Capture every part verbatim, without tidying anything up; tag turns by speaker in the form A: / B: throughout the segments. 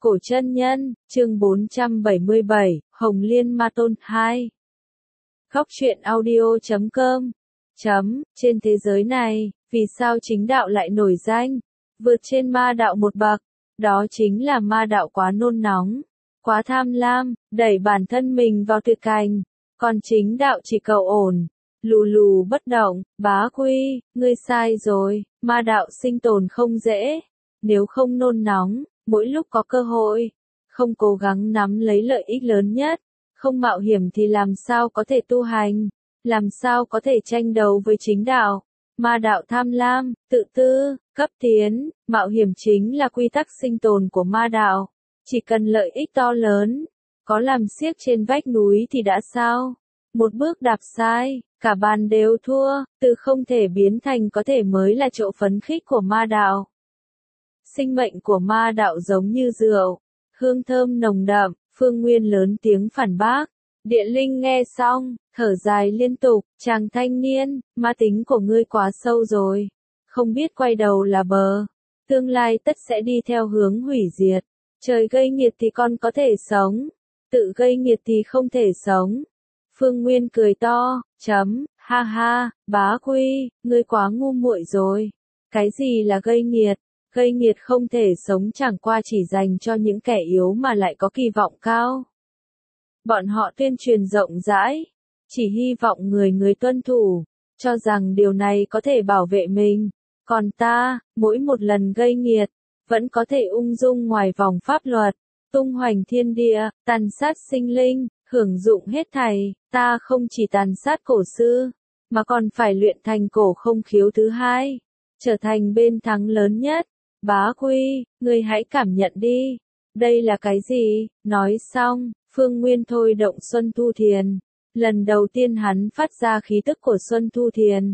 A: Cổ chân nhân, chương bốn trăm bảy mươi bảy, Hồng Liên Ma Tôn hai. Góc truyện audio chấm com. Chấm, trên thế giới này, vì sao chính đạo lại nổi danh, vượt trên ma đạo một bậc, đó chính là ma đạo quá nôn nóng, quá tham lam, đẩy bản thân mình vào tuyệt cảnh, còn chính đạo chỉ cầu ổn, lù lù bất động. Bá Quy, ngươi sai rồi, ma đạo sinh tồn không dễ, nếu không nôn nóng, mỗi lúc có cơ hội, không cố gắng nắm lấy lợi ích lớn nhất, không mạo hiểm thì làm sao có thể tu hành, làm sao có thể tranh đấu với chính đạo. Ma đạo tham lam, tự tư, cấp tiến, mạo hiểm chính là quy tắc sinh tồn của ma đạo. Chỉ cần lợi ích to lớn, có làm xiếc trên vách núi thì đã sao? Một bước đạp sai, cả bàn đều thua, từ không thể biến thành có thể mới là chỗ phấn khích của ma đạo. Sinh mệnh của ma đạo giống như rượu, hương thơm nồng đậm. Phương Nguyên lớn tiếng phản bác. Địa Linh nghe xong, thở dài liên tục, chàng thanh niên, ma tính của ngươi quá sâu rồi, không biết quay đầu là bờ, tương lai tất sẽ đi theo hướng hủy diệt, trời gây nghiệt thì con có thể sống, tự gây nghiệt thì không thể sống. Phương Nguyên cười to, chấm, ha ha, Bá Quy, ngươi quá ngu muội rồi, cái gì là gây nghiệt? Gây nghiệt không thể sống chẳng qua chỉ dành cho những kẻ yếu mà lại có kỳ vọng cao. Bọn họ tuyên truyền rộng rãi, chỉ hy vọng người người tuân thủ, cho rằng điều này có thể bảo vệ mình. Còn ta, mỗi một lần gây nghiệt, vẫn có thể ung dung ngoài vòng pháp luật, tung hoành thiên địa, tàn sát sinh linh, hưởng dụng hết thảy. Ta không chỉ tàn sát cổ sư, mà còn phải luyện thành cổ không khiếu thứ hai, trở thành bên thắng lớn nhất. Bá Quy, ngươi hãy cảm nhận đi, đây là cái gì? Nói xong, Phương Nguyên thôi động Xuân Thu Thiền. Lần đầu tiên hắn phát ra khí tức của Xuân Thu Thiền.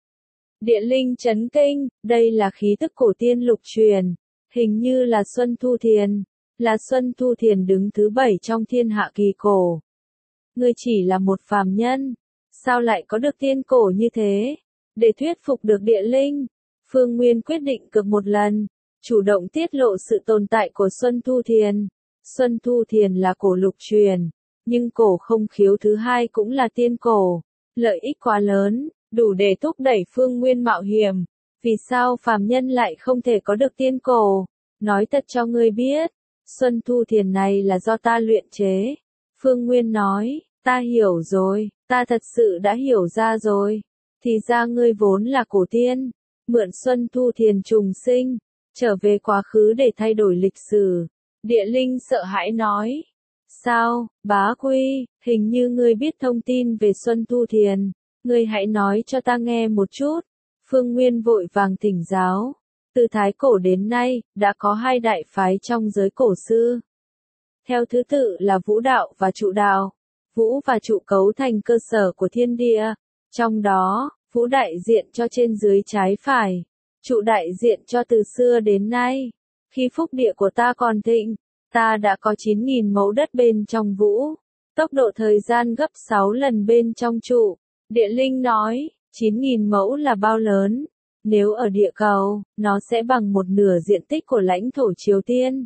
A: Địa Linh chấn kinh, đây là khí tức cổ tiên lục truyền, hình như là Xuân Thu Thiền, là Xuân Thu Thiền đứng thứ bảy trong thiên hạ kỳ cổ. Ngươi chỉ là một phàm nhân, sao lại có được tiên cổ như thế? Để thuyết phục được Địa Linh, Phương Nguyên quyết định cược một lần, chủ động tiết lộ sự tồn tại của Xuân Thu Thiền. Xuân Thu Thiền là cổ lục truyền, nhưng cổ không khiếu thứ hai cũng là tiên cổ. Lợi ích quá lớn, đủ để thúc đẩy Phương Nguyên mạo hiểm. Vì sao phàm nhân lại không thể có được tiên cổ? Nói thật cho ngươi biết, Xuân Thu Thiền này là do ta luyện chế. Phương Nguyên nói, ta hiểu rồi, ta thật sự đã hiểu ra rồi. Thì ra ngươi vốn là cổ tiên, mượn Xuân Thu Thiền trùng sinh, trở về quá khứ để thay đổi lịch sử. Địa Linh sợ hãi nói. Sao, Bá Quy, hình như ngươi biết thông tin về Xuân Thu Thiền. Ngươi hãy nói cho ta nghe một chút. Phương Nguyên vội vàng thỉnh giáo. Từ Thái Cổ đến nay, đã có hai đại phái trong giới cổ sư. Theo thứ tự là Vũ đạo và Trụ đạo. Vũ và Trụ cấu thành cơ sở của thiên địa. Trong đó, Vũ đại diện cho trên dưới trái phải. Trụ đại diện cho từ xưa đến nay. Khi phúc địa của ta còn thịnh, ta đã có chín nghìn mẫu đất bên trong Vũ. Tốc độ thời gian gấp sáu lần bên trong Trụ. Địa Linh nói, chín nghìn mẫu là bao lớn? Nếu ở địa cầu, nó sẽ bằng một nửa diện tích của lãnh thổ Triều Tiên.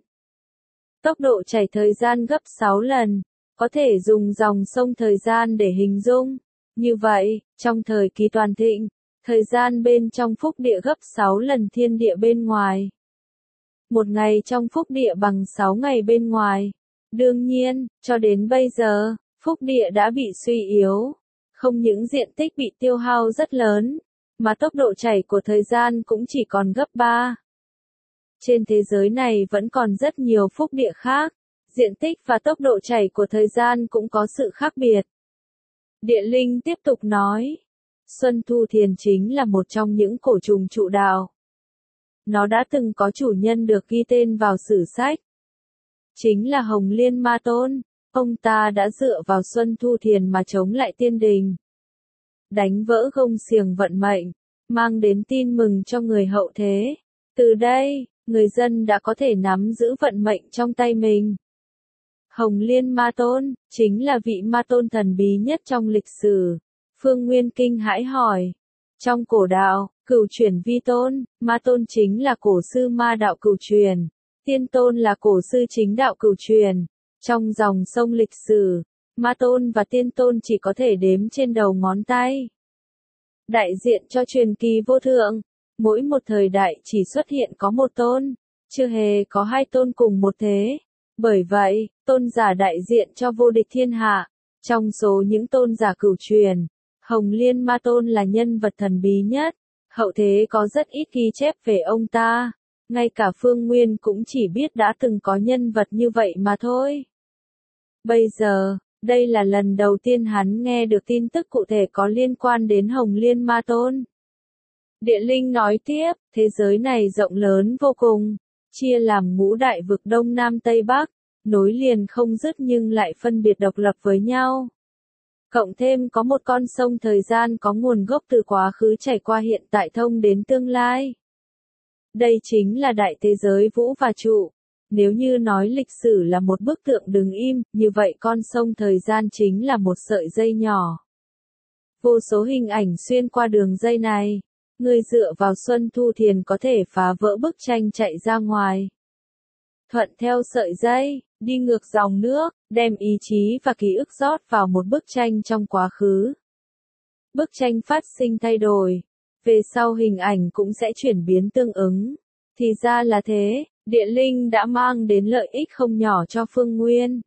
A: Tốc độ chảy thời gian gấp sáu lần, có thể dùng dòng sông thời gian để hình dung. Như vậy, trong thời kỳ toàn thịnh, thời gian bên trong phúc địa gấp sáu lần thiên địa bên ngoài. Một ngày trong phúc địa bằng sáu ngày bên ngoài. Đương nhiên, cho đến bây giờ, phúc địa đã bị suy yếu. Không những diện tích bị tiêu hao rất lớn, mà tốc độ chảy của thời gian cũng chỉ còn gấp ba. Trên thế giới này vẫn còn rất nhiều phúc địa khác, diện tích và tốc độ chảy của thời gian cũng có sự khác biệt. Địa Linh tiếp tục nói, Xuân Thu Thiền chính là một trong những cổ trùng trụ đạo. Nó đã từng có chủ nhân được ghi tên vào sử sách. Chính là Hồng Liên Ma Tôn, ông ta đã dựa vào Xuân Thu Thiền mà chống lại tiên đình. Đánh vỡ gông xiềng vận mệnh, mang đến tin mừng cho người hậu thế. Từ đây, người dân đã có thể nắm giữ vận mệnh trong tay mình. Hồng Liên Ma Tôn, chính là vị Ma Tôn thần bí nhất trong lịch sử. Phương Nguyên kinh hãi hỏi. Trong cổ đạo, cửu chuyển vi tôn, Ma Tôn chính là cổ sư ma đạo cửu truyền. Tiên Tôn là cổ sư chính đạo cửu truyền. Trong dòng sông lịch sử, Ma Tôn và Tiên Tôn chỉ có thể đếm trên đầu ngón tay. Đại diện cho truyền kỳ vô thượng, mỗi một thời đại chỉ xuất hiện có một tôn, chưa hề có hai tôn cùng một thế. Bởi vậy, tôn giả đại diện cho vô địch thiên hạ. Trong số những tôn giả cửu truyền, Hồng Liên Ma Tôn là nhân vật thần bí nhất. Hậu thế có rất ít ghi chép về ông ta. Ngay cả Phương Nguyên cũng chỉ biết đã từng có nhân vật như vậy mà thôi. Bây giờ, đây là lần đầu tiên hắn nghe được tin tức cụ thể có liên quan đến Hồng Liên Ma Tôn. Địa Linh nói tiếp, thế giới này rộng lớn vô cùng, chia làm ngũ đại vực Đông Nam Tây Bắc, nối liền không dứt nhưng lại phân biệt độc lập với nhau. Cộng thêm có một con sông thời gian có nguồn gốc từ quá khứ chảy qua hiện tại thông đến tương lai. Đây chính là đại thế giới vũ và trụ. Nếu như nói lịch sử là một bức tượng đứng im, như vậy con sông thời gian chính là một sợi dây nhỏ. Vô số hình ảnh xuyên qua đường dây này. Người dựa vào Xuân Thu Thiền có thể phá vỡ bức tranh chạy ra ngoài. Thuận theo sợi dây, đi ngược dòng nước, đem ý chí và ký ức rót vào một bức tranh trong quá khứ. Bức tranh phát sinh thay đổi. Về sau hình ảnh cũng sẽ chuyển biến tương ứng. Thì ra là thế, Địa Linh đã mang đến lợi ích không nhỏ cho Phương Nguyên.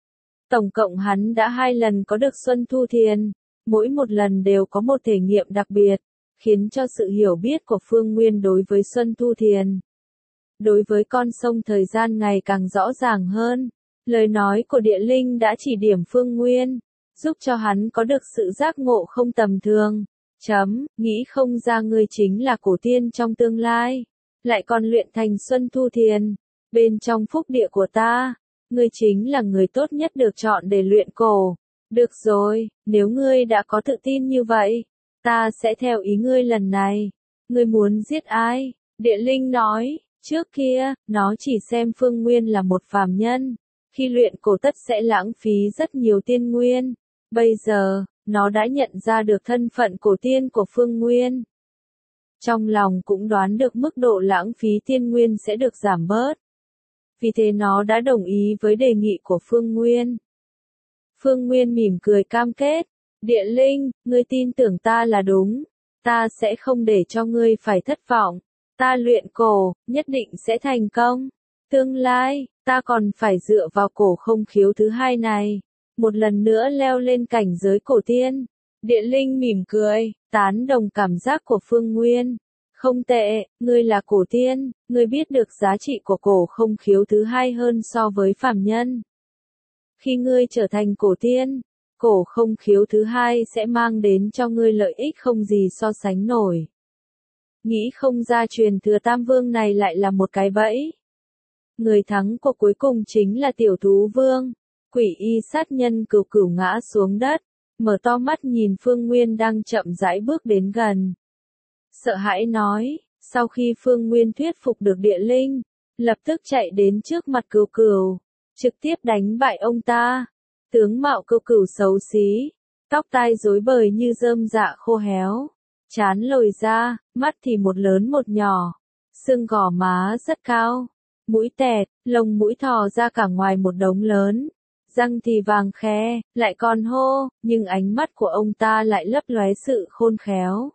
A: Tổng cộng hắn đã hai lần có được Xuân Thu Thiền, mỗi một lần đều có một thể nghiệm đặc biệt, khiến cho sự hiểu biết của Phương Nguyên đối với Xuân Thu Thiền, đối với con sông thời gian ngày càng rõ ràng hơn. Lời nói của Địa Linh đã chỉ điểm Phương Nguyên, giúp cho hắn có được sự giác ngộ không tầm thường. Chấm, nghĩ không ra ngươi chính là cổ tiên trong tương lai, lại còn luyện thành Xuân Thu Thiền, bên trong phúc địa của ta, ngươi chính là người tốt nhất được chọn để luyện cổ. Được rồi, nếu ngươi đã có tự tin như vậy, ta sẽ theo ý ngươi lần này. Ngươi muốn giết ai? Địa Linh nói, trước kia, nó chỉ xem Phương Nguyên là một phàm nhân, khi luyện cổ tất sẽ lãng phí rất nhiều tiên nguyên. Bây giờ, nó đã nhận ra được thân phận cổ tiên của Phương Nguyên. Trong lòng cũng đoán được mức độ lãng phí tiên nguyên sẽ được giảm bớt. Vì thế nó đã đồng ý với đề nghị của Phương Nguyên. Phương Nguyên mỉm cười cam kết. Địa Linh, ngươi tin tưởng ta là đúng. Ta sẽ không để cho ngươi phải thất vọng. Ta luyện cổ, nhất định sẽ thành công. Tương lai, ta còn phải dựa vào cổ không khiếu thứ hai này. Một lần nữa leo lên cảnh giới cổ tiên. Địa Linh mỉm cười, tán đồng cảm giác của Phương Nguyên. Không tệ, ngươi là cổ tiên, ngươi biết được giá trị của cổ không khiếu thứ hai hơn so với phàm nhân. Khi ngươi trở thành cổ tiên, cổ không khiếu thứ hai sẽ mang đến cho ngươi lợi ích không gì so sánh nổi. Nghĩ không ra truyền thừa Tam Vương này lại là một cái bẫy. Người thắng cuộc cuối cùng chính là Tiểu Thú Vương. Quỷ y sát nhân cửu cửu ngã xuống đất, mở to mắt nhìn Phương Nguyên đang chậm rãi bước đến gần. Sợ hãi nói, sau khi Phương Nguyên thuyết phục được Địa Linh, lập tức chạy đến trước mặt cửu cửu, trực tiếp đánh bại ông ta. Tướng mạo cửu cửu xấu xí, tóc tai rối bời như rơm rạ khô héo, trán lồi ra, mắt thì một lớn một nhỏ, xương gò má rất cao, mũi tẹt, lông mũi thò ra cả ngoài một đống lớn. Răng thì vàng khè, lại còn hô, nhưng ánh mắt của ông ta lại lấp lóe sự khôn khéo.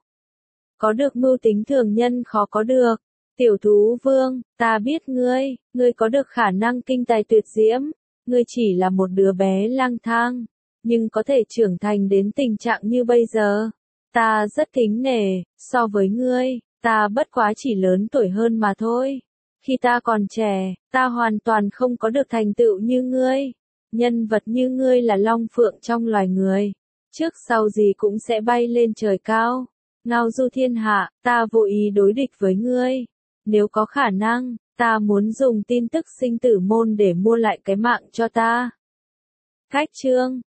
A: Có được mưu tính thường nhân khó có được. Tiểu Thú Vương, ta biết ngươi, ngươi có được khả năng kinh tài tuyệt diễm. Ngươi chỉ là một đứa bé lang thang, nhưng có thể trưởng thành đến tình trạng như bây giờ. Ta rất kính nể, so với ngươi, ta bất quá chỉ lớn tuổi hơn mà thôi. Khi ta còn trẻ, ta hoàn toàn không có được thành tựu như ngươi. Nhân vật như ngươi là long phượng trong loài người, trước sau gì cũng sẽ bay lên trời cao, ngao du thiên hạ. Ta vô ý đối địch với ngươi. Nếu có khả năng, ta muốn dùng tin tức sinh tử môn để mua lại cái mạng cho ta. Cách chương